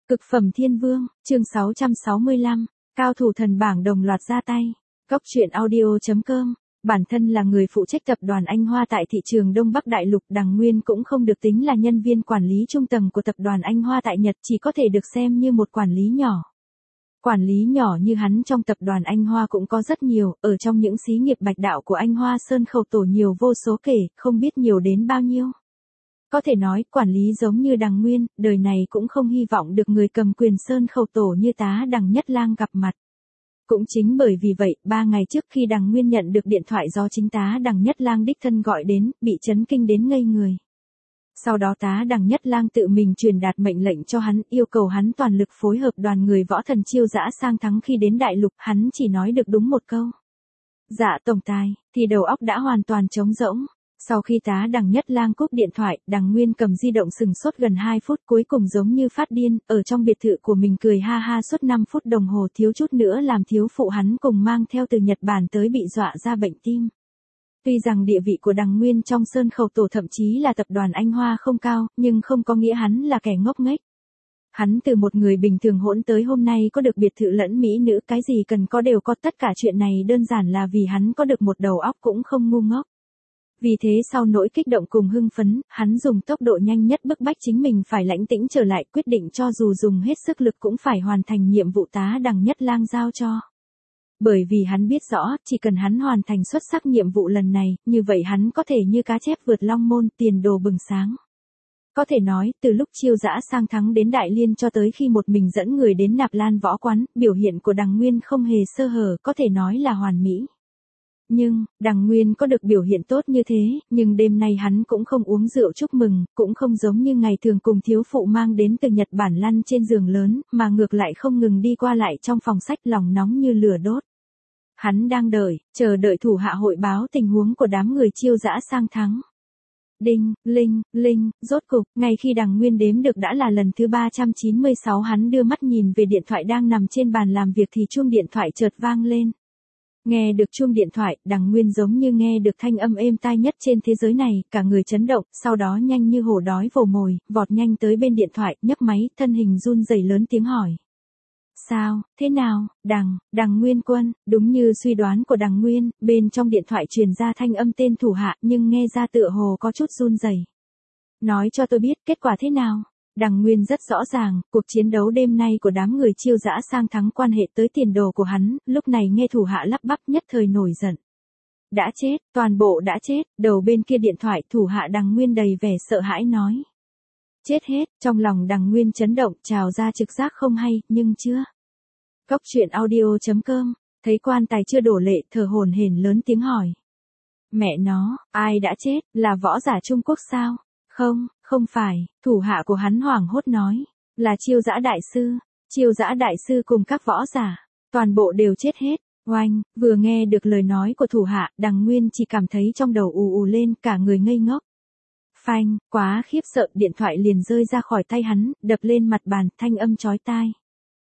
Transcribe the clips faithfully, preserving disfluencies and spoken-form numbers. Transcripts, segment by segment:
Cực phẩm thiên vương, chương sáu trăm sáu mươi lăm, cao thủ thần bảng đồng loạt ra tay. Cốc truyện audio.com, bản thân là người phụ trách tập đoàn Anh Hoa tại thị trường Đông Bắc Đại Lục, Đằng Nguyên cũng không được tính là nhân viên quản lý trung tầng của tập đoàn Anh Hoa tại Nhật, chỉ có thể được xem như một quản lý nhỏ. Quản lý nhỏ như hắn trong tập đoàn Anh Hoa cũng có rất nhiều, ở trong những xí nghiệp bạch đạo của Anh Hoa Sơn Khẩu Tổ nhiều vô số kể, không biết nhiều đến bao nhiêu. Có thể nói, quản lý giống như Đằng Nguyên, đời này cũng không hy vọng được người cầm quyền Sơn Khẩu Tổ như tá Đằng Nhất Lang gặp mặt. Cũng chính bởi vì vậy, ba ngày trước khi Đằng Nguyên nhận được điện thoại do chính tá Đằng Nhất Lang đích thân gọi đến, bị chấn kinh đến ngây người. Sau đó tá Đằng Nhất Lang tự mình truyền đạt mệnh lệnh cho hắn, yêu cầu hắn toàn lực phối hợp đoàn người võ thần chiêu dã sang thắng. Khi đến Đại Lục, hắn chỉ nói được đúng một câu: dạ tổng tài, thì đầu óc đã hoàn toàn trống rỗng. Sau khi tá Đằng Nhất Lang cúp điện thoại, Đằng Nguyên cầm di động sừng sốt gần hai phút, cuối cùng giống như phát điên, ở trong biệt thự của mình cười ha ha suốt năm phút đồng hồ, thiếu chút nữa làm thiếu phụ hắn cùng mang theo từ Nhật Bản tới bị dọa ra bệnh tim. Tuy rằng địa vị của Đằng Nguyên trong Sơn Khẩu Tổ thậm chí là tập đoàn Anh Hoa không cao, nhưng không có nghĩa hắn là kẻ ngốc nghếch. Hắn từ một người bình thường hỗn tới hôm nay có được biệt thự lẫn mỹ nữ, cái gì cần có đều có, tất cả chuyện này đơn giản là vì hắn có được một đầu óc cũng không ngu ngốc. Vì thế sau nỗi kích động cùng hưng phấn, hắn dùng tốc độ nhanh nhất bức bách chính mình phải lãnh tĩnh trở lại, quyết định cho dù dùng hết sức lực cũng phải hoàn thành nhiệm vụ tá Đằng Nhất Lang giao cho. Bởi vì hắn biết rõ, chỉ cần hắn hoàn thành xuất sắc nhiệm vụ lần này, như vậy hắn có thể như cá chép vượt long môn, tiền đồ bừng sáng. Có thể nói, từ lúc chiêu dã sang thắng đến Đại Liên cho tới khi một mình dẫn người đến Nạp Lan võ quán, biểu hiện của Đằng Nguyên không hề sơ hở, có thể nói là hoàn mỹ. Nhưng, Đằng Nguyên có được biểu hiện tốt như thế, nhưng đêm nay hắn cũng không uống rượu chúc mừng, cũng không giống như ngày thường cùng thiếu phụ mang đến từ Nhật Bản lăn trên giường lớn, mà ngược lại không ngừng đi qua lại trong phòng sách, lòng nóng như lửa đốt. Hắn đang đợi, chờ đợi thủ hạ hội báo tình huống của đám người chiêu dã sang thắng. Đinh, linh, linh, rốt cục, ngay khi Đằng Nguyên đếm được đã là lần thứ ba trăm chín mươi sáu, hắn đưa mắt nhìn về điện thoại đang nằm trên bàn làm việc thì chuông điện thoại chợt vang lên. Nghe được chuông điện thoại, Đằng Nguyên giống như nghe được thanh âm êm tai nhất trên thế giới này, cả người chấn động, sau đó nhanh như hổ đói vồ mồi, vọt nhanh tới bên điện thoại, nhấc máy, thân hình run rẩy lớn tiếng hỏi. Sao, thế nào, Đằng, Đằng Nguyên Quân, đúng như suy đoán của Đằng Nguyên, bên trong điện thoại truyền ra thanh âm tên thủ hạ nhưng nghe ra tựa hồ có chút run rẩy. Nói cho tôi biết kết quả thế nào. Đằng Nguyên rất rõ ràng, cuộc chiến đấu đêm nay của đám người chiêu dã sang thắng quan hệ tới tiền đồ của hắn, lúc này nghe thủ hạ lắp bắp nhất thời nổi giận. Đã chết, toàn bộ đã chết, đầu bên kia điện thoại thủ hạ Đằng Nguyên đầy vẻ sợ hãi nói. Chết hết, trong lòng Đằng Nguyên chấn động, trào ra trực giác không hay, nhưng chưa. Cốc truyện audio.com, thấy quan tài chưa đổ lệ, thở hổn hển lớn tiếng hỏi. Mẹ nó, ai đã chết, là võ giả Trung Quốc sao? Không, không phải, thủ hạ của hắn hoảng hốt nói, là chiêu dã đại sư, chiêu dã đại sư cùng các võ giả, toàn bộ đều chết hết. Oanh, vừa nghe được lời nói của thủ hạ, Đằng Nguyên chỉ cảm thấy trong đầu ù ù lên, cả người ngây ngốc. Phanh, quá khiếp sợ, điện thoại liền rơi ra khỏi tay hắn, đập lên mặt bàn, thanh âm chói tai.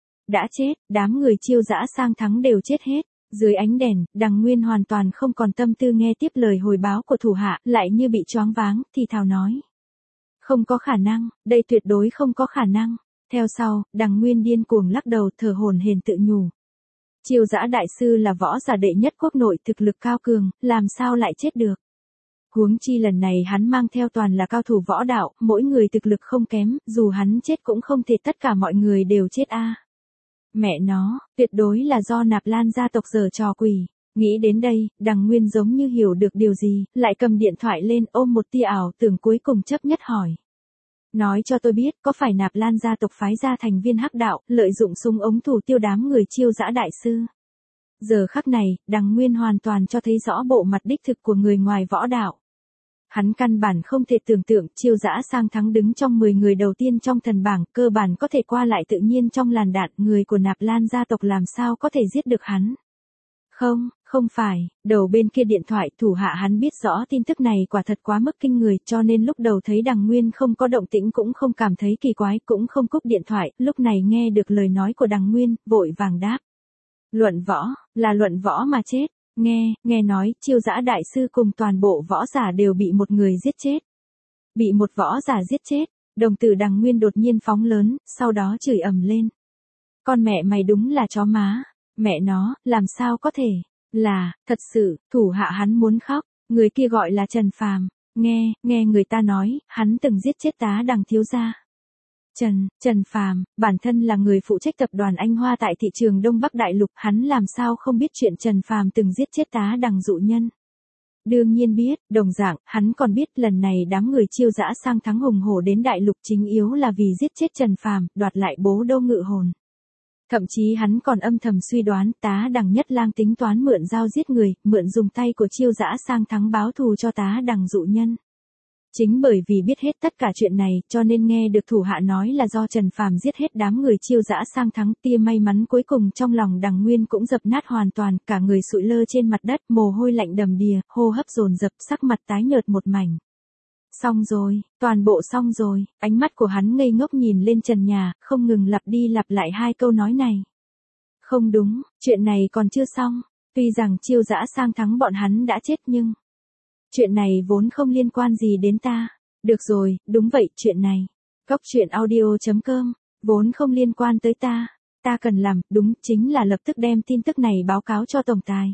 Đã chết, đám người chiêu dã sang thắng đều chết hết. Dưới ánh đèn, Đằng Nguyên hoàn toàn không còn tâm tư nghe tiếp lời hồi báo của thủ hạ, lại như bị choáng váng, thì thào nói. Không có khả năng, đây tuyệt đối không có khả năng. Theo sau, Đằng Nguyên điên cuồng lắc đầu, thở hổn hển tự nhủ. Chiêu dã đại sư là võ giả đệ nhất quốc nội, thực lực cao cường, làm sao lại chết được. Huống chi lần này hắn mang theo toàn là cao thủ võ đạo, mỗi người thực lực không kém, dù hắn chết cũng không thể tất cả mọi người đều chết a. À. Mẹ nó, tuyệt đối là do Nạp Lan gia tộc giở trò quỷ. Nghĩ đến đây, Đằng Nguyên giống như hiểu được điều gì, lại cầm điện thoại lên, ôm một tia ảo tưởng, cuối cùng chấp nhất hỏi. Nói cho tôi biết, có phải Nạp Lan gia tộc phái ra thành viên hắc đạo, lợi dụng súng ống thủ tiêu đám người chiêu dã đại sư? Giờ khắc này, Đằng Nguyên hoàn toàn cho thấy rõ bộ mặt đích thực của người ngoài võ đạo. Hắn căn bản không thể tưởng tượng chiêu dã sang thắng đứng trong mười người đầu tiên trong thần bảng, cơ bản có thể qua lại tự nhiên trong làn đạn, người của Nạp Lan gia tộc làm sao có thể giết được hắn. Không, không phải, đầu bên kia điện thoại thủ hạ hắn biết rõ tin tức này quả thật quá mức kinh người, cho nên lúc đầu thấy Đằng Nguyên không có động tĩnh cũng không cảm thấy kỳ quái, cũng không cúp điện thoại, lúc này nghe được lời nói của Đằng Nguyên, vội vàng đáp. Luận võ, là luận võ mà chết. Nghe, nghe nói, chiêu dã đại sư cùng toàn bộ võ giả đều bị một người giết chết. Bị một võ giả giết chết, Đồng tử Đằng Nguyên đột nhiên phóng lớn, sau đó chửi ầm lên. Con mẹ mày đúng là chó má. Mẹ nó, làm sao có thể? Là, thật sự, thủ hạ hắn muốn khóc. Người kia gọi là Trần Phàm. Nghe, nghe người ta nói, hắn từng giết chết tá Đằng thiếu gia. Trần, Trần Phàm, bản thân là người phụ trách tập đoàn Anh Hoa tại thị trường Đông Bắc Đại Lục, hắn làm sao không biết chuyện Trần Phàm từng giết chết tá Đằng dụ nhân. Đương nhiên biết, đồng dạng, hắn còn biết lần này đám người Chiêu dã sang thắng hùng hổ đến Đại Lục chính yếu là vì giết chết Trần Phàm, đoạt lại bố đô ngự hồn. Thậm chí hắn còn âm thầm suy đoán tá Đằng Nhất Lang tính toán mượn dao giết người, mượn dùng tay của Chiêu dã sang thắng báo thù cho tá Đằng dụ nhân. Chính bởi vì biết hết tất cả chuyện này, cho nên nghe được thủ hạ nói là do Trần Phàm giết hết đám người Chiêu dã sang thắng, tia may mắn cuối cùng trong lòng Đằng Nguyên cũng dập nát hoàn toàn, cả người sụi lơ trên mặt đất, mồ hôi lạnh đầm đìa, hô hấp dồn dập, sắc mặt tái nhợt một mảnh. Xong rồi, toàn bộ xong rồi, ánh mắt của hắn ngây ngốc nhìn lên trần nhà, không ngừng lặp đi lặp lại hai câu nói này. Không đúng, chuyện này còn chưa xong, tuy rằng Chiêu dã sang thắng bọn hắn đã chết nhưng... Chuyện này vốn không liên quan gì đến ta. Được rồi, đúng vậy, chuyện này. Cốc truyện audio chấm com, vốn không liên quan tới ta. Ta cần làm, đúng, chính là lập tức đem tin tức này báo cáo cho tổng tài.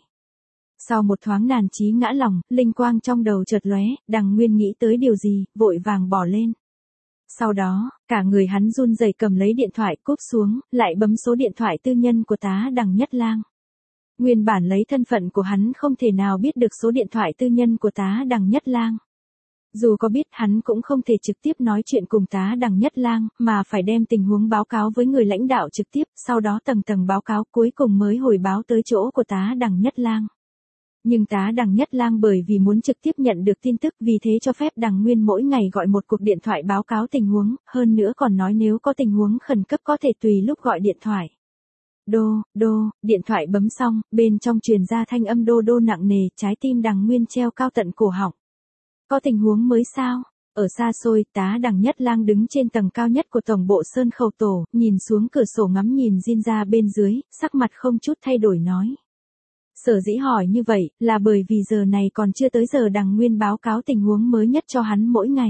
Sau một thoáng nản chí ngã lòng, linh quang trong đầu chợt lóe, Đằng Nguyên nghĩ tới điều gì, vội vàng bỏ lên. Sau đó, cả người hắn run rẩy cầm lấy điện thoại cúp xuống, lại bấm số điện thoại tư nhân của tá Đằng Nhất Lang. Nguyên bản lấy thân phận của hắn không thể nào biết được số điện thoại tư nhân của tá Đằng Nhất Lang. Dù có biết hắn cũng không thể trực tiếp nói chuyện cùng tá Đằng Nhất Lang, mà phải đem tình huống báo cáo với người lãnh đạo trực tiếp, sau đó tầng tầng báo cáo cuối cùng mới hồi báo tới chỗ của tá Đằng Nhất Lang. Nhưng tá Đằng Nhất Lang bởi vì muốn trực tiếp nhận được tin tức vì thế cho phép Đằng Nguyên mỗi ngày gọi một cuộc điện thoại báo cáo tình huống, hơn nữa còn nói nếu có tình huống khẩn cấp có thể tùy lúc gọi điện thoại. Đô, đô, điện thoại bấm xong, bên trong truyền ra thanh âm đô đô nặng nề, trái tim Đằng Nguyên treo cao tận cổ họng. Có tình huống mới sao? Ở xa xôi, tá Đằng Nhất Lang đứng trên tầng cao nhất của tổng bộ Sơn Khẩu Tổ, nhìn xuống cửa sổ ngắm nhìn Jin ra bên dưới, sắc mặt không chút thay đổi nói. Sở dĩ hỏi như vậy, là bởi vì giờ này còn chưa tới giờ Đằng Nguyên báo cáo tình huống mới nhất cho hắn mỗi ngày.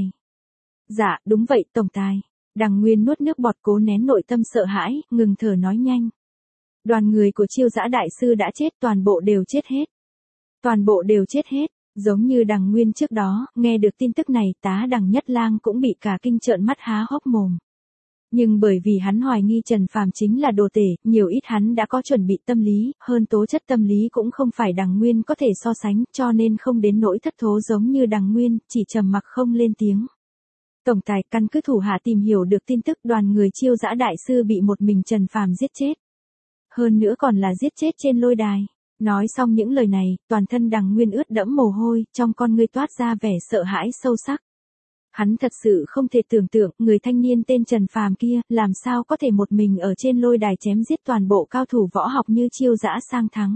Dạ, đúng vậy, tổng tài. Đằng Nguyên nuốt nước bọt cố nén nội tâm sợ hãi, ngừng thở nói nhanh. Đoàn người của Chiêu dã đại sư đã chết, toàn bộ đều chết hết. Toàn bộ đều chết hết, giống như Đằng Nguyên trước đó, nghe được tin tức này, tá Đằng Nhất Lang cũng bị cả kinh trợn mắt há hốc mồm. Nhưng bởi vì hắn hoài nghi Trần Phàm chính là đồ tể, nhiều ít hắn đã có chuẩn bị tâm lý, hơn tố chất tâm lý cũng không phải Đằng Nguyên có thể so sánh, cho nên không đến nỗi thất thố giống như Đằng Nguyên, chỉ trầm mặc không lên tiếng. Tổng tài, căn cứ thủ hạ tìm hiểu được tin tức đoàn người Chiêu dã đại sư bị một mình Trần Phàm giết chết. Hơn nữa còn là giết chết trên lôi đài. Nói xong những lời này, toàn thân Đằng Nguyên ướt đẫm mồ hôi, trong con ngươi toát ra vẻ sợ hãi sâu sắc. Hắn thật sự không thể tưởng tượng, người thanh niên tên Trần Phàm kia, làm sao có thể một mình ở trên lôi đài chém giết toàn bộ cao thủ võ học như Chiêu dã sang thắng.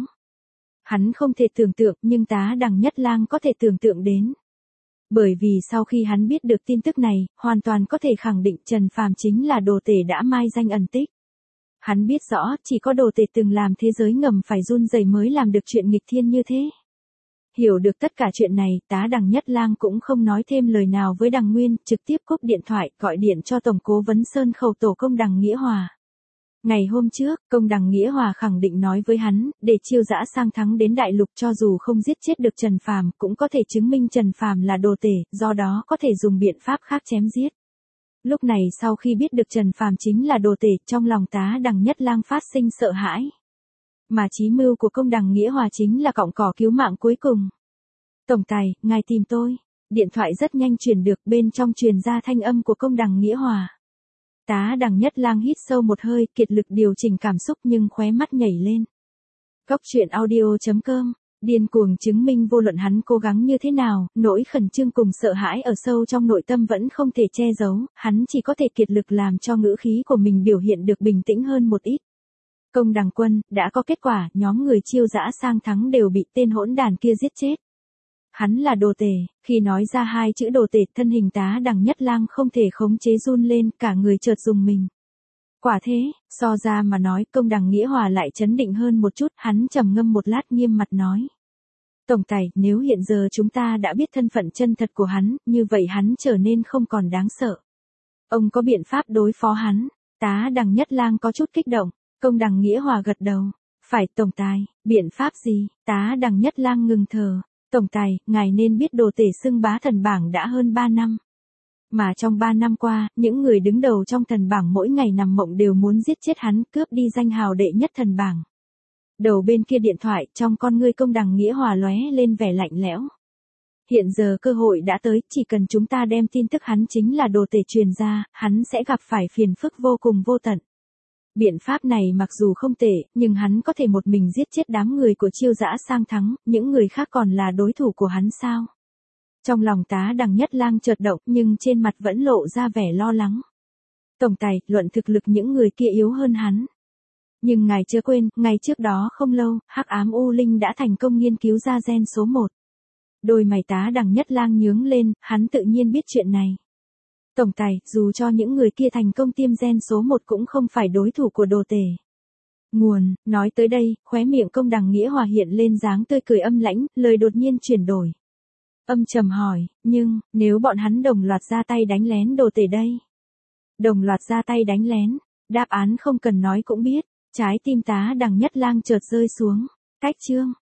Hắn không thể tưởng tượng, nhưng tá Đằng Nhất Lang có thể tưởng tượng đến. Bởi vì sau khi hắn biết được tin tức này, hoàn toàn có thể khẳng định Trần Phàm chính là đồ tể đã mai danh ẩn tích. Hắn biết rõ, chỉ có đồ tể từng làm thế giới ngầm phải run rẩy mới làm được chuyện nghịch thiên như thế. Hiểu được tất cả chuyện này, tá Đằng Nhất Lang cũng không nói thêm lời nào với Đằng Nguyên, trực tiếp cúp điện thoại, gọi điện cho Tổng cố vấn Sơn Khẩu Tổ công Đằng Nghĩa Hòa. Ngày hôm trước, công Đằng Nghĩa Hòa khẳng định nói với hắn, để Chiêu dã sang thắng đến Đại Lục cho dù không giết chết được Trần Phàm, cũng có thể chứng minh Trần Phàm là đồ tể, do đó có thể dùng biện pháp khác chém giết. Lúc này sau khi biết được Trần Phàm chính là đồ tể, trong lòng tá Đằng Nhất Lang phát sinh sợ hãi. Mà chí mưu của công Đằng Nghĩa Hòa chính là cọng cỏ cứu mạng cuối cùng. Tổng tài, ngài tìm tôi. Điện thoại rất nhanh truyền được, bên trong truyền ra thanh âm của công Đằng Nghĩa Hòa. Tá Đằng Nhất Lang hít sâu một hơi, kiệt lực điều chỉnh cảm xúc nhưng khóe mắt nhảy lên. Cốc truyện audio chấm com, điên cuồng chứng minh vô luận hắn cố gắng như thế nào, nỗi khẩn trương cùng sợ hãi ở sâu trong nội tâm vẫn không thể che giấu, hắn chỉ có thể kiệt lực làm cho ngữ khí của mình biểu hiện được bình tĩnh hơn một ít. Công Đằng quân, đã có kết quả, nhóm người Chiêu dã sang thắng đều bị tên hỗn đàn kia giết chết. Hắn là đồ tể, khi nói ra hai chữ đồ tể, thân hình tá Đằng Nhất Lang không thể khống chế run lên, cả người chợt dùng mình. Quả thế, so ra mà nói, công Đằng Nghĩa Hòa lại chấn định hơn một chút, hắn trầm ngâm một lát nghiêm mặt nói. Tổng tài, nếu hiện giờ chúng ta đã biết thân phận chân thật của hắn, như vậy hắn trở nên không còn đáng sợ. Ông có biện pháp đối phó hắn. Tá Đằng Nhất Lang có chút kích động. Công Đằng Nghĩa Hòa gật đầu. Phải tổng tài, biện pháp gì? Tá Đằng Nhất Lang ngừng thở. Tổng tài, ngài nên biết đồ tể xưng bá thần bảng đã hơn ba năm. Mà trong ba năm qua, những người đứng đầu trong thần bảng mỗi ngày nằm mộng đều muốn giết chết hắn, cướp đi danh hào đệ nhất thần bảng. Đầu bên kia điện thoại, trong con ngươi Công Đằng Nghĩa Hòa lóe lên vẻ lạnh lẽo. Hiện giờ cơ hội đã tới, chỉ cần chúng ta đem tin tức hắn chính là đồ tể truyền ra, hắn sẽ gặp phải phiền phức vô cùng vô tận. Biện pháp này mặc dù không tệ, nhưng hắn có thể một mình giết chết đám người của Chiêu Dã Sang thắng, những người khác còn là đối thủ của hắn sao? Trong lòng Tá Đằng Nhất Lang chợt động nhưng trên mặt vẫn lộ ra vẻ lo lắng. Tổng tài, luận thực lực những người kia yếu hơn hắn. Nhưng ngài chưa quên, ngày trước đó không lâu, Hắc Ám U Linh đã thành công nghiên cứu ra gen số một. Đôi mày Tá Đằng Nhất Lang nhướng lên, hắn tự nhiên biết chuyện này. Tổng tài, dù cho những người kia thành công tiêm gen số một cũng không phải đối thủ của đồ tể. Nguồn, nói tới đây, khóe miệng Công Đằng Nghĩa Hòa hiện lên dáng tươi cười âm lãnh, lời đột nhiên chuyển đổi. Âm trầm hỏi, nhưng, nếu bọn hắn đồng loạt ra tay đánh lén đồ tể đây? Đồng loạt ra tay đánh lén, đáp án không cần nói cũng biết, trái tim Tá Đằng Nhất Lang chợt rơi xuống. Cách chương.